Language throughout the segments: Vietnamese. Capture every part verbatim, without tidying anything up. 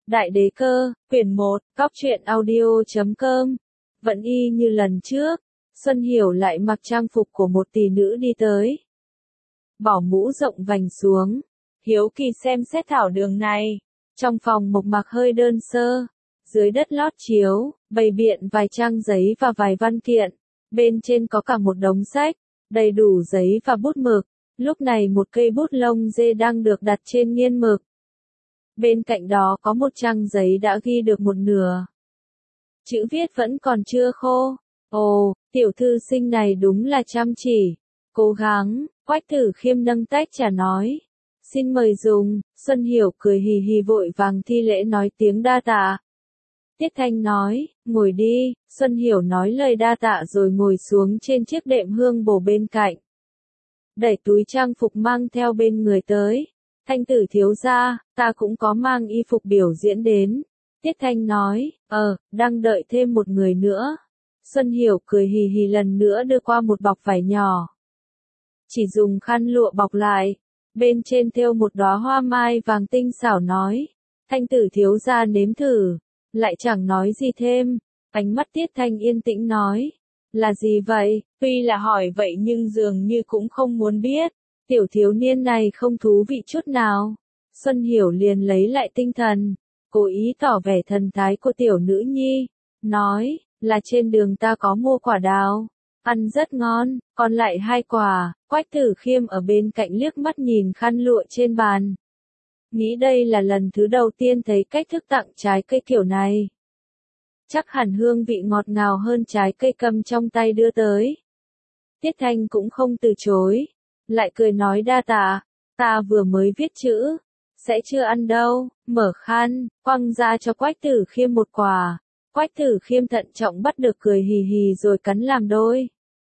Đại đế cơ, quyển một, góc truyện audio chấm com. Vẫn y như lần trước, Xuân Hiểu lại mặc trang phục của một tỷ nữ đi tới. Bỏ mũ rộng vành xuống, hiếu kỳ xem xét thảo đường này. Trong phòng mộc mạc hơi đơn sơ, dưới đất lót chiếu, bày biện vài trang giấy và vài văn kiện. Bên trên có cả một đống sách, đầy đủ giấy và bút mực. Lúc này một cây bút lông dê đang được đặt trên nghiên mực. Bên cạnh đó có một trang giấy đã ghi được một nửa. Chữ viết vẫn còn chưa khô. Ồ, tiểu thư sinh này đúng là chăm chỉ, cố gắng. Quách Tử Khiêm nâng tách trà nói. Xin mời dùng. Xuân Hiểu cười hì hì vội vàng thi lễ nói tiếng đa tạ. Tiết Thanh nói, ngồi đi. Xuân Hiểu nói lời đa tạ rồi ngồi xuống trên chiếc đệm hương bồ bên cạnh. Đẩy túi trang phục mang theo bên người tới. Thanh tử thiếu gia, ta cũng có mang y phục biểu diễn đến. Tiết Thanh nói, ờ, đang đợi thêm một người nữa. Xuân Hiểu cười hì hì lần nữa đưa qua một bọc vải nhỏ. Chỉ dùng khăn lụa bọc lại, bên trên thêu một đóa hoa mai vàng tinh xảo nói. Thanh tử thiếu gia nếm thử, lại chẳng nói gì thêm. Ánh mắt Tiết Thanh yên tĩnh nói, là gì vậy? Tuy là hỏi vậy nhưng dường như cũng không muốn biết. Tiểu thiếu niên này không thú vị chút nào. Xuân Hiểu liền lấy lại tinh thần, cố ý tỏ vẻ thần thái của tiểu nữ nhi, nói, là trên đường ta có mua quả đào, ăn rất ngon, còn lại hai quả. Quách Tử Khiêm ở bên cạnh liếc mắt nhìn khăn lụa trên bàn. Nghĩ đây là lần thứ đầu tiên thấy cách thức tặng trái cây kiểu này. Chắc hẳn hương vị ngọt ngào hơn trái cây cầm trong tay đưa tới. Tiết Thanh cũng không từ chối. Lại cười nói đa tạ, ta vừa mới viết chữ, sẽ chưa ăn đâu. Mở khăn, quăng ra cho Quách Tử Khiêm một quả. Quách Tử Khiêm thận trọng bắt được cười hì hì rồi cắn làm đôi.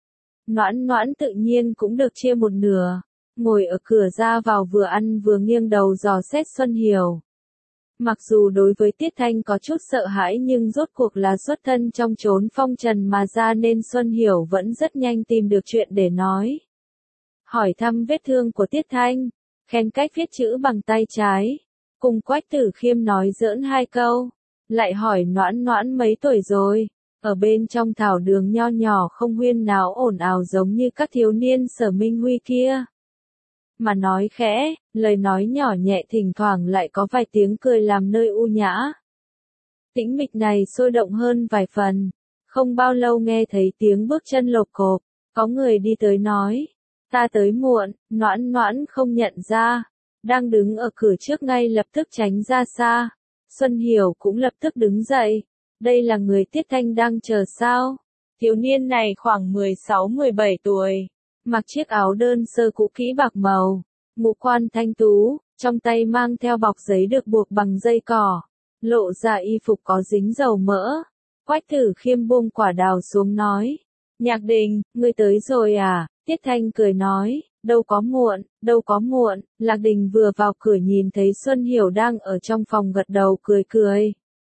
Noãn Noãn tự nhiên cũng được chia một nửa, ngồi ở cửa ra vào vừa ăn vừa nghiêng đầu dò xét Xuân Hiểu. Mặc dù đối với Tiết Thanh có chút sợ hãi nhưng rốt cuộc là xuất thân trong chốn phong trần mà ra nên Xuân Hiểu vẫn rất nhanh tìm được chuyện để nói. Hỏi thăm vết thương của Tiết Thanh, khen cách viết chữ bằng tay trái, cùng Quách Tử Khiêm nói giỡn hai câu, lại hỏi Noãn Noãn mấy tuổi rồi, ở bên trong thảo đường nho nhỏ không huyên náo ồn ào giống như các thiếu niên Sở Minh Huy kia. Mà nói khẽ, lời nói nhỏ nhẹ thỉnh thoảng lại có vài tiếng cười làm nơi u nhã. Tĩnh mịch này sôi động hơn vài phần, không bao lâu nghe thấy tiếng bước chân lộp cộp, có người đi tới nói. Ta tới muộn. Noãn Noãn không nhận ra, đang đứng ở cửa trước ngay lập tức tránh ra xa. Xuân Hiểu cũng lập tức đứng dậy. Đây là người Tiết Thanh đang chờ sao? Thiếu niên này khoảng mười sáu mười bảy tuổi, mặc chiếc áo đơn sơ cũ kỹ bạc màu, ngũ quan thanh tú, trong tay mang theo bọc giấy được buộc bằng dây cỏ, lộ ra y phục có dính dầu mỡ. Quách Tử Khiêm buông quả đào xuống nói, Nhạc Đình, ngươi tới rồi à? Tiết Thanh cười nói, đâu có muộn, đâu có muộn. Lạc Đình vừa vào cửa nhìn thấy Xuân Hiểu đang ở trong phòng gật đầu cười cười.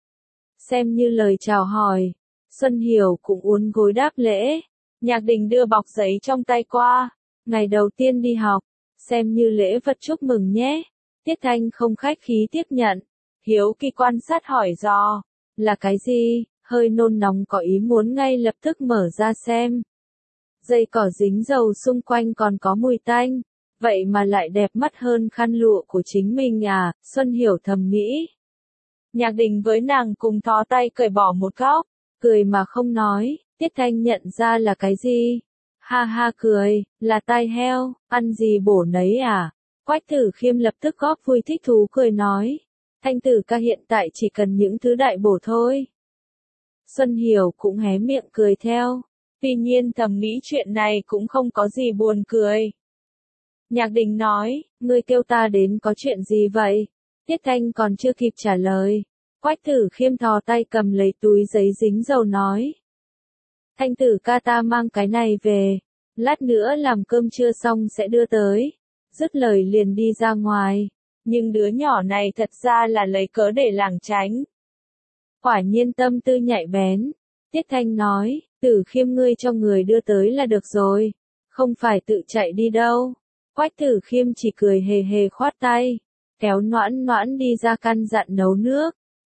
Xem như lời chào hỏi, Xuân Hiểu cũng uốn gối đáp lễ. Nhạc Đình đưa bọc giấy trong tay qua, ngày đầu tiên đi học, xem như lễ vật chúc mừng nhé. Tiết Thanh không khách khí tiếp nhận, hiếu kỳ quan sát hỏi dò, là cái gì? Hơi nôn nóng có ý muốn ngay lập tức mở ra xem. Dây cỏ dính dầu xung quanh còn có mùi tanh, vậy mà lại đẹp mắt hơn khăn lụa của chính mình à, Xuân Hiểu thầm nghĩ. Nhạc Đình với nàng cùng thò tay cởi bỏ một góc, cười mà không nói. Tiết Thanh nhận ra là cái gì? Ha ha cười, là tai heo, ăn gì bổ nấy à? Quách Tử Khiêm lập tức góp vui thích thú cười nói. Thanh tử ca hiện tại chỉ cần những thứ đại bổ thôi. Xuân Hiểu cũng hé miệng cười theo. Tuy nhiên thầm nghĩ chuyện này cũng không có gì buồn cười. Nhạc Đình nói, ngươi kêu ta đến có chuyện gì vậy? Tiết Thanh còn chưa kịp trả lời. Quách Tử Khiêm thò tay cầm lấy túi giấy dính dầu nói. Thanh tử ca ta mang cái này về, lát nữa làm cơm trưa xong sẽ đưa tới. Dứt lời liền đi ra ngoài, nhưng đứa nhỏ này thật ra là lấy cớ để lảng tránh. Quả nhiên tâm tư nhạy bén. Tiết Thanh nói, Tử Khiêm ngươi cho người đưa tới là được rồi, không phải tự chạy đi đâu. Quách Tử Khiêm chỉ cười hề hề khoát tay, kéo Noãn Noãn đi ra căn dặn nấu nước.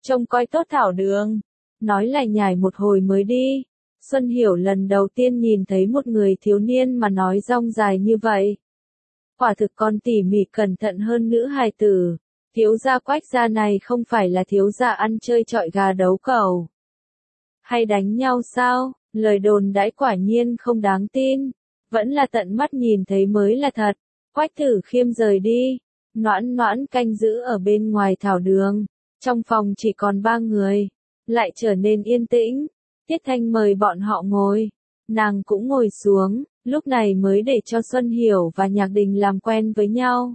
trông coi tốt thảo đường. Nói lại nhải một hồi mới đi. Xuân Hiểu lần đầu tiên nhìn thấy một người thiếu niên mà nói rong dài như vậy. Quả thực còn tỉ mỉ cẩn thận hơn nữ hài tử. Thiếu gia Quách gia này không phải là thiếu gia ăn chơi chọi gà đấu cẩu. Hay đánh nhau sao? Lời đồn đãi quả nhiên không đáng tin. Vẫn là tận mắt nhìn thấy mới là thật. Quách Tử Khiêm rời đi. Noãn Noãn canh giữ ở bên ngoài thảo đường. Trong phòng chỉ còn ba người. Lại trở nên yên tĩnh. Tiết Thanh mời bọn họ ngồi. Nàng cũng ngồi xuống. Lúc này mới để cho Xuân Hiểu và Nhạc Đình làm quen với nhau.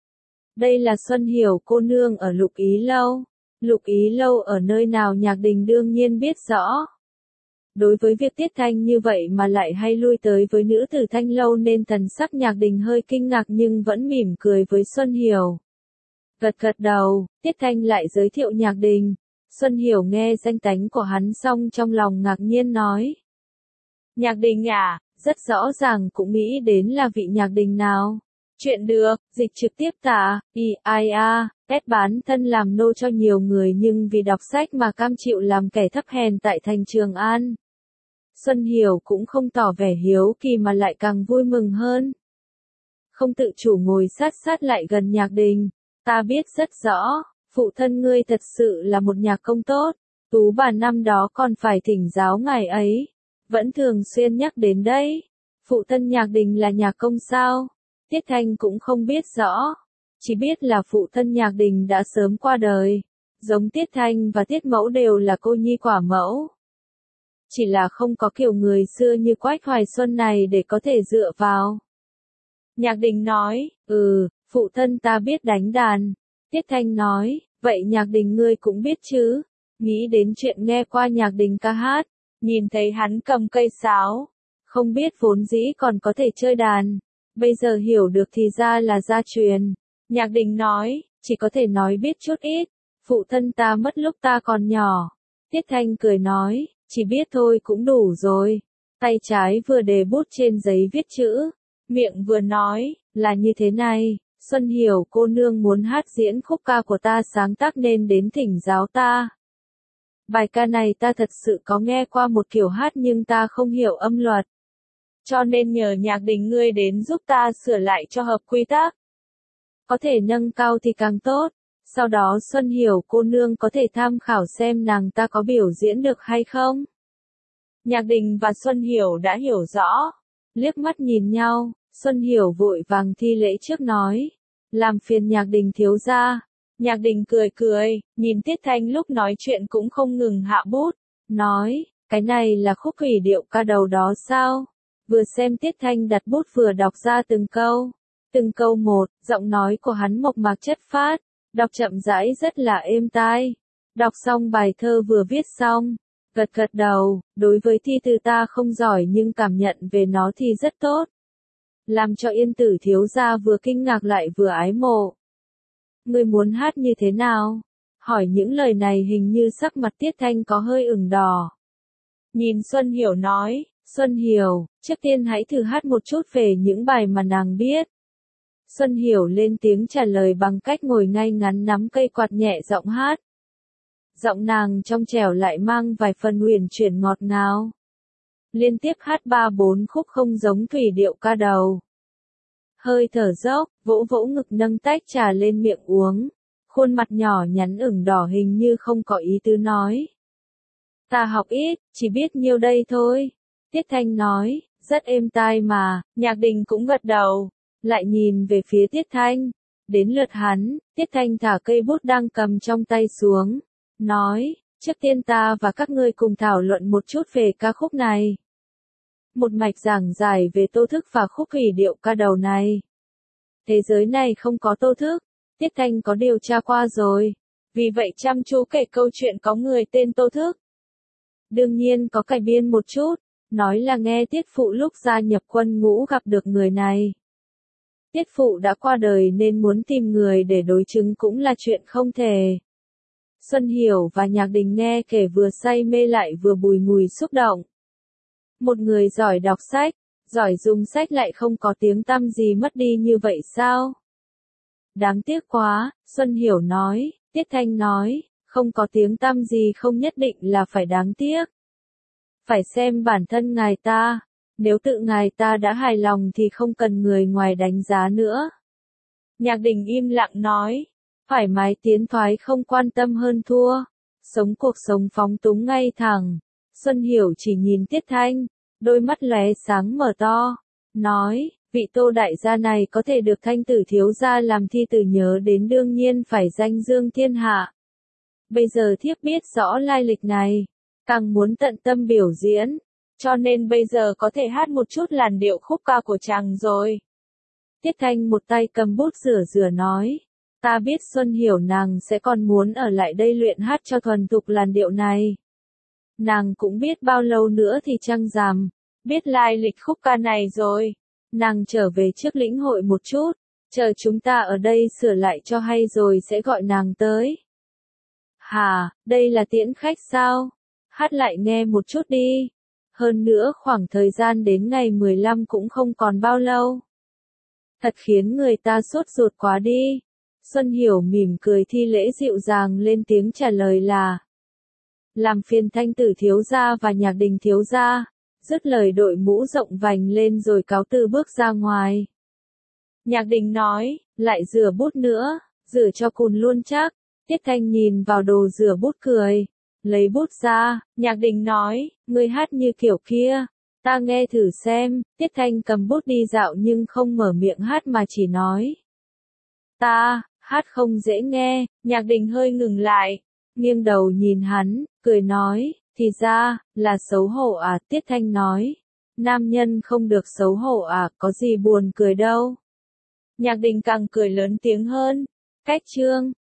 Đây là Xuân Hiểu cô nương ở Lục Ý Lâu. Lục Ý Lâu ở nơi nào Nhạc Đình đương nhiên biết rõ. Đối với việc Tiết Thanh như vậy mà lại hay lui tới với nữ tử Thanh Lâu nên thần sắc Nhạc Đình hơi kinh ngạc nhưng vẫn mỉm cười với Xuân Hiểu. Gật gật đầu, Tiết Thanh lại giới thiệu Nhạc Đình. Xuân Hiểu nghe danh tánh của hắn xong trong lòng ngạc nhiên nói. Nhạc Đình à, rất rõ ràng cũng nghĩ đến là vị Nhạc Đình nào. Chuyện được, dịch trực tiếp tả, i ai a, ép bán thân làm nô cho nhiều người nhưng vì đọc sách mà cam chịu làm kẻ thấp hèn tại thành Trường An. Xuân Hiểu cũng không tỏ vẻ hiếu kỳ mà lại càng vui mừng hơn. Không tự chủ ngồi sát sát lại gần Nhạc Đình. Ta biết rất rõ, phụ thân ngươi thật sự là một nhạc công tốt. Tú bà năm đó còn phải thỉnh giáo ngài ấy. Vẫn thường xuyên nhắc đến đấy. Phụ thân Nhạc Đình là nhạc công sao? Tiết Thanh cũng không biết rõ. Chỉ biết là phụ thân Nhạc Đình đã sớm qua đời. Giống Tiết Thanh và Tiết Mẫu đều là cô nhi quả mẫu. Chỉ là không có kiểu người xưa như Quách Hoài Xuân này để có thể dựa vào. Nhạc Đình nói, ừ, phụ thân ta biết đánh đàn. Tiết Thanh nói, vậy Nhạc Đình ngươi cũng biết chứ. Nghĩ đến chuyện nghe qua Nhạc Đình ca hát, nhìn thấy hắn cầm cây sáo. Không biết vốn dĩ còn có thể chơi đàn. Bây giờ hiểu được thì ra là gia truyền. Nhạc Đình nói, chỉ có thể nói biết chút ít. Phụ thân ta mất lúc ta còn nhỏ. Tiết Thanh cười nói, chỉ biết thôi cũng đủ rồi. Tay trái vừa đề bút trên giấy viết chữ. Miệng vừa nói, là như thế này. Xuân Hiểu cô nương muốn hát diễn khúc ca của ta sáng tác nên đến thỉnh giáo ta. Bài ca này ta thật sự có nghe qua một kiểu hát nhưng ta không hiểu âm luật. Cho nên nhờ Nhạc Đình ngươi đến giúp ta sửa lại cho hợp quy tắc. Có thể nâng cao thì càng tốt. Sau đó Xuân Hiểu cô nương có thể tham khảo xem nàng ta có biểu diễn được hay không. Nhạc Đình và Xuân Hiểu đã hiểu rõ. Liếc mắt nhìn nhau, Xuân Hiểu vội vàng thi lễ trước nói. Làm phiền Nhạc Đình thiếu gia. Nhạc Đình cười cười, nhìn Tiết Thanh lúc nói chuyện cũng không ngừng hạ bút. Nói, cái này là khúc thủy điệu ca đầu đó sao? Vừa xem Tiết Thanh đặt bút vừa đọc ra từng câu. Từng câu một, giọng nói của hắn mộc mạc chất phát. Đọc chậm rãi rất là êm tai. Đọc xong bài thơ vừa viết xong. Gật gật đầu, đối với thi từ ta không giỏi nhưng cảm nhận về nó thì rất tốt. Làm cho Yên Tử thiếu gia vừa kinh ngạc lại vừa ái mộ. Ngươi muốn hát như thế nào? Hỏi những lời này hình như sắc mặt Tiết Thanh có hơi ửng đỏ. Nhìn Xuân Hiểu nói, Xuân Hiểu, trước tiên hãy thử hát một chút về những bài mà nàng biết. Xuân Hiểu lên tiếng trả lời bằng cách ngồi ngay ngắn nắm cây quạt nhẹ giọng hát. Giọng nàng trong trẻo lại mang vài phần huyền chuyển ngọt ngào. Liên tiếp hát ba bốn khúc không giống thủy điệu ca đầu. Hơi thở dốc, vỗ vỗ ngực nâng tách trà lên miệng uống. Khuôn mặt nhỏ nhắn ửng đỏ hình như không có ý tứ nói. Ta học ít, chỉ biết nhiêu đây thôi. Tiết Thanh nói, rất êm tai mà, Nhạc Đình cũng gật đầu. Lại nhìn về phía Tiết Thanh. Đến lượt hắn, Tiết Thanh thả cây bút đang cầm trong tay xuống. Nói, trước tiên ta và các ngươi cùng thảo luận một chút về ca khúc này. Một mạch giảng giải về tô thức và khúc thủy điệu ca đầu này. Thế giới này không có tô thức, Tiết Thanh có điều tra qua rồi. Vì vậy chăm chú kể câu chuyện có người tên Tô Thức. Đương nhiên có cải biên một chút, nói là nghe Tiết Phụ lúc gia nhập quân ngũ gặp được người này. Tiết Phụ đã qua đời nên muốn tìm người để đối chứng cũng là chuyện không thể. Xuân Hiểu và Nhạc Đình nghe kể vừa say mê lại vừa bùi ngùi xúc động. Một người giỏi đọc sách, giỏi dùng sách lại không có tiếng tăm gì mất đi như vậy sao? Đáng tiếc quá, Xuân Hiểu nói, Tiết Thanh nói, Không có tiếng tăm gì không nhất định là phải đáng tiếc. Phải xem bản thân ngài ta, nếu tự ngài ta đã hài lòng thì không cần người ngoài đánh giá nữa. Nhạc Đình im lặng nói, thoải mái tiến thoái không quan tâm hơn thua, sống cuộc sống phóng túng ngay thẳng. Xuân Hiểu chỉ nhìn Tiết Thanh, đôi mắt lóe sáng mở to, nói, vị Tô đại gia này có thể được Thanh tử thiếu gia làm thi tử nhớ đến đương nhiên phải danh dương thiên hạ. Bây giờ thiếp biết rõ lai lịch này, càng muốn tận tâm biểu diễn, cho nên bây giờ có thể hát một chút làn điệu khúc ca của chàng rồi. Tiết Thanh một tay cầm bút rửa rửa nói, ta biết Xuân Hiểu nàng sẽ còn muốn ở lại đây luyện hát cho thuần thục làn điệu này. Nàng cũng biết bao lâu nữa thì trăng rằm, biết lai lịch khúc ca này rồi. Nàng trở về trước lĩnh hội một chút, chờ chúng ta ở đây sửa lại cho hay rồi sẽ gọi nàng tới. Hà, đây là tiễn khách sao? Hát lại nghe một chút đi. Hơn nữa khoảng thời gian đến ngày mười lăm cũng không còn bao lâu. Thật khiến người ta sốt ruột quá đi. Xuân Hiểu mỉm cười thi lễ dịu dàng lên tiếng trả lời là, làm phiền Thanh tử thiếu gia và Nhạc Đình thiếu gia. Dứt lời đội mũ rộng vành lên rồi cáo từ bước ra ngoài. Nhạc Đình nói, lại rửa bút nữa, rửa cho cùn luôn chắc. Tiết Thanh nhìn vào đồ rửa bút cười, lấy bút ra. Nhạc Đình nói, ngươi hát như kiểu kia, ta nghe thử xem. Tiết Thanh cầm bút đi dạo nhưng không mở miệng hát mà chỉ nói, ta, hát không dễ nghe. Nhạc Đình hơi ngừng lại, nghiêng đầu nhìn hắn, cười nói, thì ra, là xấu hổ à? Tiết Thanh nói, nam nhân không được xấu hổ à, có gì buồn cười đâu. Nhạc Đình càng cười lớn tiếng hơn, cách chương.